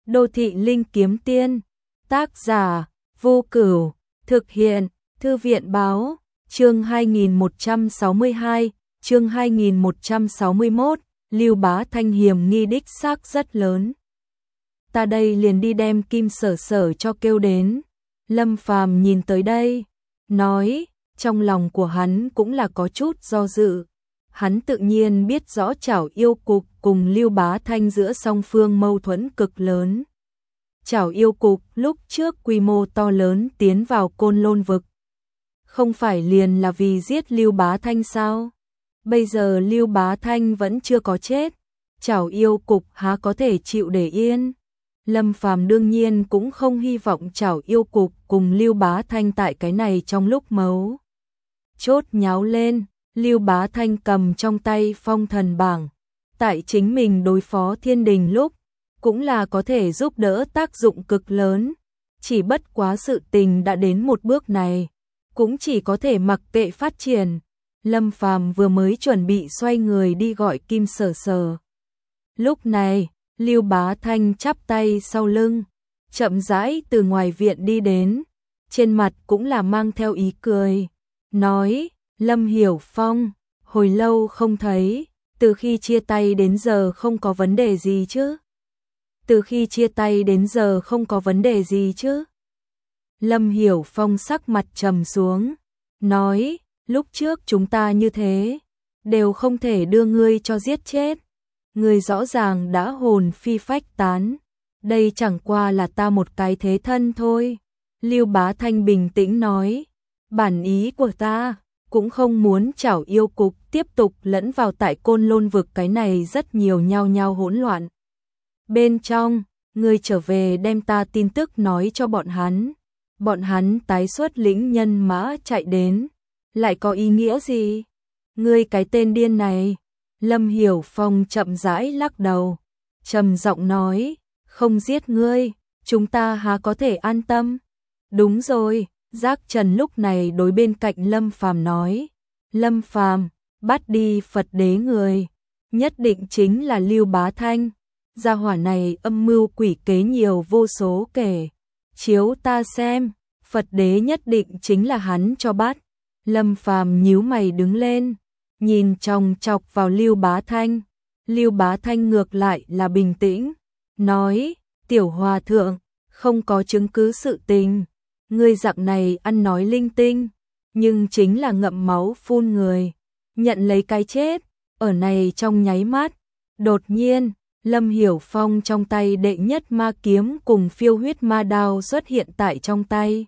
Đô thị linh kiếm tiên, tác giả, Vô Cửu, thực hiện, Thư viện báo, chương 2162, chương 2161, Lưu Bá Thanh hiểm nghi đích xác rất lớn. Ta đây liền đi đem Kim Sở Sở cho kêu đến. Lâm Phàm nhìn tới đây, nói, trong lòng của hắn cũng là có chút do dự. Hắn tự nhiên biết rõ Trảo Yêu Cục cùng Lưu Bá Thanh giữa song phương mâu thuẫn cực lớn. Trảo Yêu Cục lúc trước quy mô to lớn tiến vào Côn Lôn vực. Không phải liền là vì giết Lưu Bá Thanh sao? Bây giờ Lưu Bá Thanh vẫn chưa có chết. Trảo Yêu Cục há có thể chịu để yên? Lâm Phàm đương nhiên cũng không hy vọng Trảo Yêu Cục cùng Lưu Bá Thanh tại cái này trong lúc mấu chốt nháo lên. Lưu Bá Thanh cầm trong tay phong thần bảng, tại chính mình đối phó thiên đình lúc, cũng là có thể giúp đỡ tác dụng cực lớn. Chỉ bất quá sự tình đã đến một bước này, cũng chỉ có thể mặc kệ phát triển. Lâm Phàm vừa mới chuẩn bị xoay người đi gọi Kim Sở Sở. Lúc này, Lưu Bá Thanh chắp tay sau lưng, chậm rãi từ ngoài viện đi đến, trên mặt cũng là mang theo ý cười, nói: Lâm Hiểu Phong, hồi lâu không thấy, từ khi chia tay đến giờ không có vấn đề gì chứ? Từ khi chia tay đến giờ không có vấn đề gì chứ? Lâm Hiểu Phong sắc mặt trầm xuống, nói: lúc trước chúng ta như thế, đều không thể đưa ngươi cho giết chết. Ngươi rõ ràng đã hồn phi phách tán, đây chẳng qua là ta một cái thế thân thôi. Lưu Bá Thanh bình tĩnh nói: bản ý của ta cũng không muốn Trảo Yêu Cục tiếp tục lẫn vào tại Côn Lôn vực cái này rất nhiều nhao nhao hỗn loạn. Bên trong, ngươi trở về đem ta tin tức nói cho bọn hắn tái xuất lĩnh nhân mã chạy đến, lại có ý nghĩa gì? Ngươi cái tên điên này. Lâm Hiểu Phong chậm rãi lắc đầu, trầm giọng nói: không giết ngươi, chúng ta há có thể an tâm? Đúng rồi. Giác Trần lúc này đối bên cạnh Lâm Phàm nói: Lâm Phàm, bắt đi Phật đế người, nhất định chính là Lưu Bá Thanh. Gia hỏa này âm mưu quỷ kế nhiều vô số kể. Chiếu ta xem, Phật đế nhất định chính là hắn cho bắt. Lâm Phàm nhíu mày đứng lên, nhìn chòng chọc vào Lưu Bá Thanh. Lưu Bá Thanh ngược lại là bình tĩnh, nói: Tiểu hòa thượng, không có chứng cứ sự tình. Ngươi dạng này ăn nói linh tinh, nhưng chính là ngậm máu phun người, nhận lấy cái chết. Ở này trong nháy mắt, đột nhiên, Lâm Hiểu Phong trong tay đệ nhất ma kiếm cùng phiêu huyết ma đao xuất hiện tại trong tay,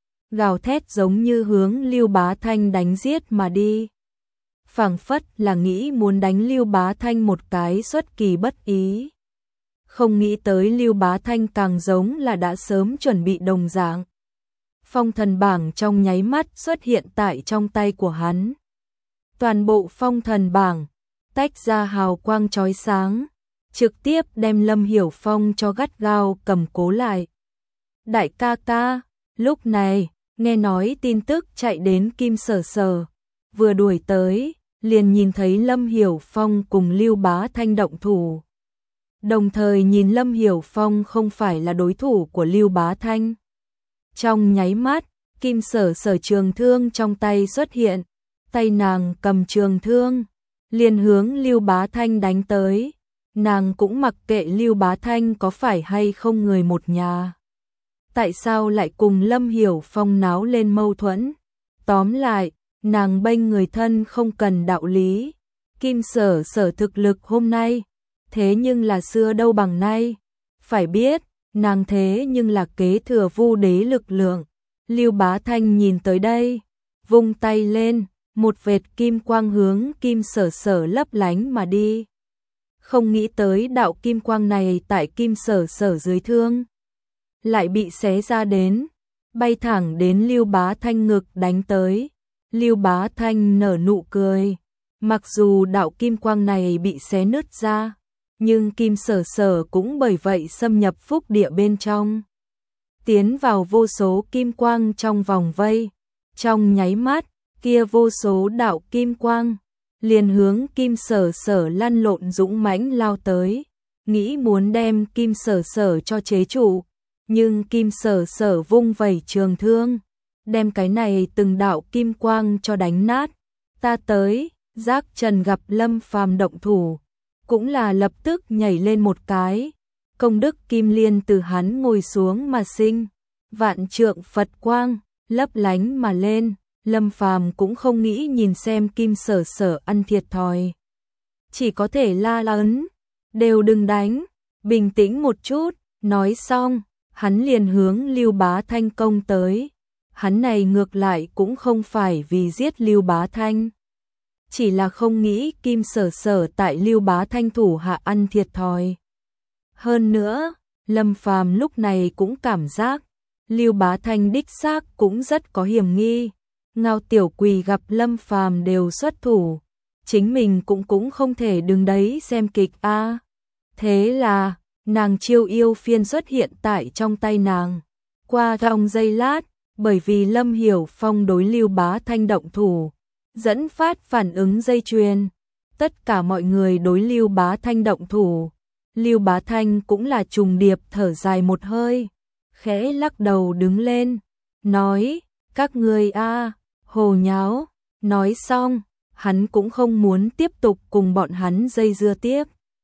gào thét giống như hướng Lưu Bá Thanh đánh giết mà đi. Phảng phất là nghĩ muốn đánh Lưu Bá Thanh một cái xuất kỳ bất ý. Không nghĩ tới Lưu Bá Thanh càng giống là đã sớm chuẩn bị đồng dạng. Phong thần bảng trong nháy mắt xuất hiện tại trong tay của hắn. Toàn bộ phong thần bảng tách ra hào quang chói sáng, trực tiếp đem Lâm Hiểu Phong cho gắt gao cầm cố lại. Đại ca ca, lúc này, nghe nói tin tức chạy đến Kim Sở Sở, vừa đuổi tới, liền nhìn thấy Lâm Hiểu Phong cùng Lưu Bá Thanh động thủ. Đồng thời nhìn Lâm Hiểu Phong không phải là đối thủ của Lưu Bá Thanh. Trong nháy mắt, Kim Sở Sở trường thương trong tay xuất hiện, tay nàng cầm trường thương, liền hướng Lưu Bá Thanh đánh tới. Nàng cũng mặc kệ Lưu Bá Thanh có phải hay không người một nhà. Tại sao lại cùng Lâm Hiểu Phong náo lên mâu thuẫn? Tóm lại, nàng bênh người thân không cần đạo lý. Kim Sở Sở thực lực hôm nay, thế nhưng là xưa đâu bằng nay. Phải biết, nàng thế nhưng là kế thừa Vu đế lực lượng. Lưu Bá Thanh nhìn tới đây, vung tay lên, một vệt kim quang hướng Kim Sở Sở lấp lánh mà đi. Không nghĩ tới đạo kim quang này tại Kim Sở Sở dưới thương, lại bị xé ra đến, bay thẳng đến Lưu Bá Thanh ngực đánh tới. Lưu Bá Thanh nở nụ cười, mặc dù đạo kim quang này bị xé nứt ra, nhưng Kim Sở Sở cũng bởi vậy xâm nhập phúc địa bên trong, tiến vào vô số kim quang trong vòng vây. Trong nháy mắt, kia vô số đạo kim quang liền hướng Kim Sở Sở lăn lộn dũng mãnh lao tới. nghĩ muốn đem Kim Sở Sở cho chế trụ, nhưng Kim Sở Sở vung vẩy trường thương, đem cái này từng đạo kim quang cho đánh nát. Ta tới, Giác Trần gặp Lâm Phàm động thủ, cũng là lập tức nhảy lên một cái, công đức kim liên từ hắn ngồi xuống mà sinh, vạn trượng Phật quang, lấp lánh mà lên. Lâm Phàm cũng không nghĩ nhìn xem Kim Sở Sở ăn thiệt thòi, chỉ có thể la lớn, đều đừng đánh, bình tĩnh một chút. Nói xong, hắn liền hướng Lưu Bá Thanh công tới. Hắn này ngược lại cũng không phải vì giết Lưu Bá Thanh, chỉ là không nghĩ Kim Sở Sở tại Lưu Bá Thanh thủ hạ ăn thiệt thòi. Hơn nữa, Lâm Phàm lúc này cũng cảm giác Lưu Bá Thanh đích xác cũng rất có hiểm nghi. Ngao Tiểu Quỳ gặp Lâm Phàm đều xuất thủ, chính mình cũng không thể đứng đấy xem kịch a. Thế là, nàng chiêu yêu phiên xuất hiện tại trong tay nàng. Qua trong giây lát, bởi vì Lâm Hiểu Phong đối Lưu Bá Thanh động thủ, dẫn phát phản ứng dây chuyền. Tất cả mọi người đối Lưu Bá Thanh động thủ. Lưu Bá Thanh cũng là trùng điệp thở dài một hơi, khẽ lắc đầu đứng lên, nói, các ngươi a, hồ nháo. Nói xong, hắn cũng không muốn tiếp tục cùng bọn hắn dây dưa tiếp.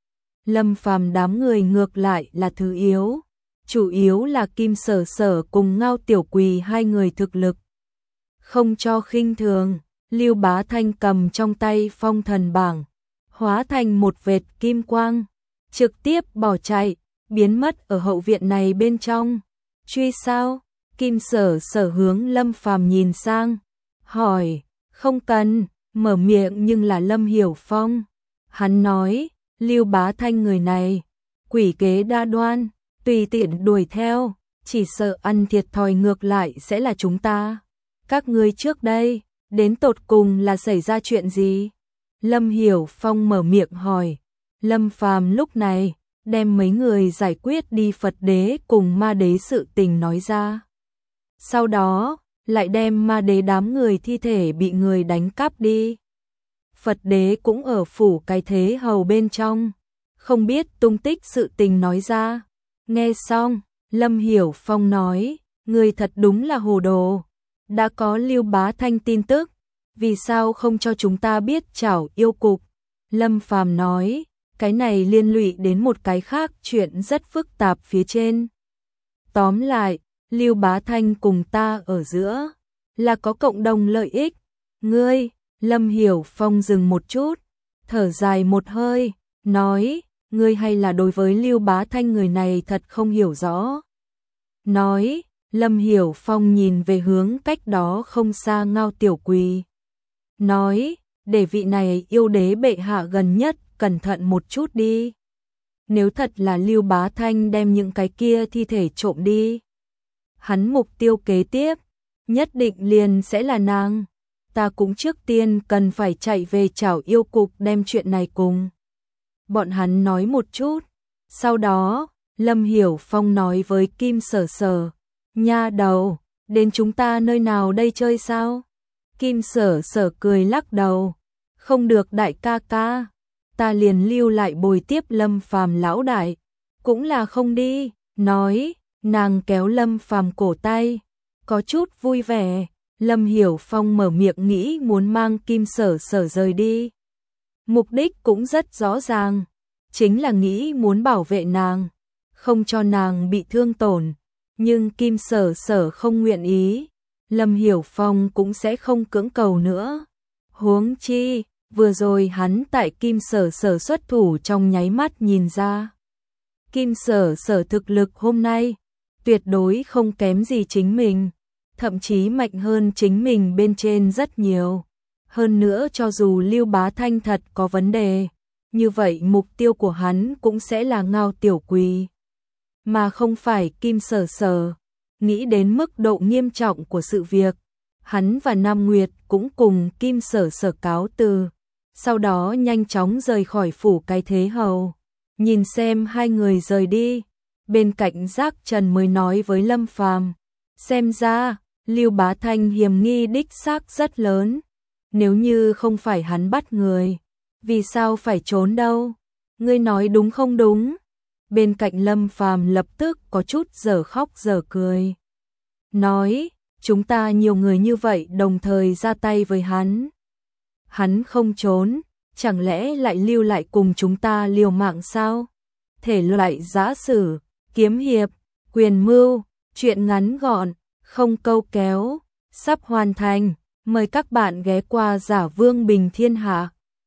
Lâm Phàm đám người ngược lại là thứ yếu, chủ yếu là Kim Sở Sở cùng Ngao Tiểu Quỳ hai người thực lực không cho khinh thường. Lưu Bá Thanh cầm trong tay phong thần bảng, hóa thành một vệt kim quang, trực tiếp bỏ chạy, biến mất ở hậu viện này bên trong. Truy sao? Kim Sở Sở hướng Lâm Phàm nhìn sang, hỏi, không cần, mở miệng nhưng là Lâm Hiểu Phong. Hắn nói, Lưu Bá Thanh người này, quỷ kế đa đoan, tùy tiện đuổi theo, chỉ sợ ăn thiệt thòi ngược lại sẽ là chúng ta. Các ngươi trước đây, đến tột cùng là xảy ra chuyện gì? Lâm Hiểu Phong mở miệng hỏi. Lâm Phàm lúc này, đem mấy người giải quyết đi Phật đế cùng ma đế sự tình nói ra. Sau đó, lại đem ma đế đám người thi thể bị người đánh cắp đi. Phật đế cũng ở phủ cái thế hầu bên trong, không biết tung tích sự tình nói ra. Nghe xong, Lâm Hiểu Phong nói, người thật đúng là hồ đồ. Đã có Lưu Bá Thanh tin tức, vì sao không cho chúng ta biết chảo yêu cục? Lâm Phàm nói, cái này liên lụy đến một cái khác chuyện rất phức tạp phía trên. Tóm lại, Lưu Bá Thanh cùng ta ở giữa, là có cộng đồng lợi ích. Ngươi, Lâm Hiểu Phong dừng một chút, thở dài một hơi, nói, ngươi hay là đối với Lưu Bá Thanh người này thật không hiểu rõ. Nói, Lâm Hiểu Phong nhìn về hướng cách đó không xa Ngao Tiểu Quỳ. Nói, để vị này yêu đế bệ hạ gần nhất cẩn thận một chút đi. Nếu thật là Lưu Bá Thanh đem những cái kia thi thể trộm đi, hắn mục tiêu kế tiếp, nhất định liền sẽ là nàng. Ta cũng trước tiên cần phải chạy về chảo yêu cục đem chuyện này cùng bọn hắn nói một chút. Sau đó, Lâm Hiểu Phong nói với Kim Sở Sở, nha đầu, đến chúng ta nơi nào đây chơi sao? Kim Sở Sở cười lắc đầu, không được đại ca ca, ta liền lưu lại bồi tiếp Lâm Phàm lão đại, cũng là không đi. Nói, nàng kéo Lâm Phàm cổ tay, có chút vui vẻ. Lâm Hiểu Phong mở miệng nghĩ muốn mang Kim Sở Sở rời đi. Mục đích cũng rất rõ ràng, chính là nghĩ muốn bảo vệ nàng, không cho nàng bị thương tổn. Nhưng Kim Sở Sở không nguyện ý, Lâm Hiểu Phong cũng sẽ không cưỡng cầu nữa. Huống chi, vừa rồi hắn tại Kim Sở Sở xuất thủ trong nháy mắt nhìn ra. Kim Sở Sở thực lực hôm nay, tuyệt đối không kém gì chính mình, thậm chí mạnh hơn chính mình bên trên rất nhiều. Hơn nữa cho dù Lưu Bá Thanh thật có vấn đề, như vậy mục tiêu của hắn cũng sẽ là Ngao Tiểu Quỳ, mà không phải Kim Sở Sở. Nghĩ đến mức độ nghiêm trọng của sự việc, hắn và Nam Nguyệt cũng cùng Kim Sở Sở cáo từ, sau đó nhanh chóng rời khỏi phủ cái thế hầu. Nhìn xem hai người rời đi, bên cạnh Giác Trần mới nói với Lâm Phàm, xem ra Lưu Bá Thanh hiểm nghi đích xác rất lớn. Nếu như không phải hắn bắt người, vì sao phải trốn đâu? Ngươi nói đúng không đúng? Bên cạnh Lâm Phàm lập tức có chút dở khóc dở cười. Nói, chúng ta nhiều người như vậy đồng thời ra tay với hắn. Hắn không trốn, chẳng lẽ lại lưu lại cùng chúng ta liều mạng sao? Thể loại giã sử, kiếm hiệp, quyền mưu, truyện ngắn gọn, không câu kéo, sắp hoàn thành. Mời các bạn ghé qua Giả Vương Bình Thiên Hạ.